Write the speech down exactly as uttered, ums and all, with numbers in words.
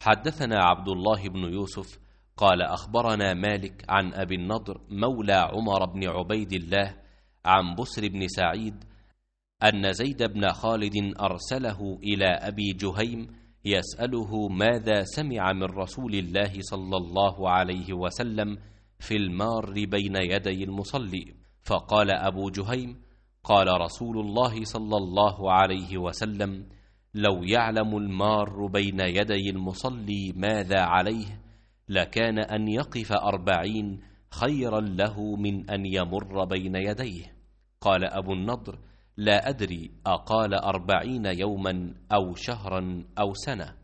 حدثنا عبد الله بن يوسف قال أخبرنا مالك عن أبي النضر مولى عمر بن عبيد الله عن بسر بن سعيد أن زيد بن خالد أرسله إلى أبي جهيم يسأله ماذا سمع من رسول الله صلى الله عليه وسلم في المار بين يدي المصلي. فقال أبو جهيم قال رسول الله صلى الله عليه وسلم لو يعلم المار بين يدي المصلي ماذا عليه لكان أن يقف أربعين خيرا له من أن يمر بين يديه. قال أبو النضر لا أدري أقال أربعين يوما أو شهرا أو سنة.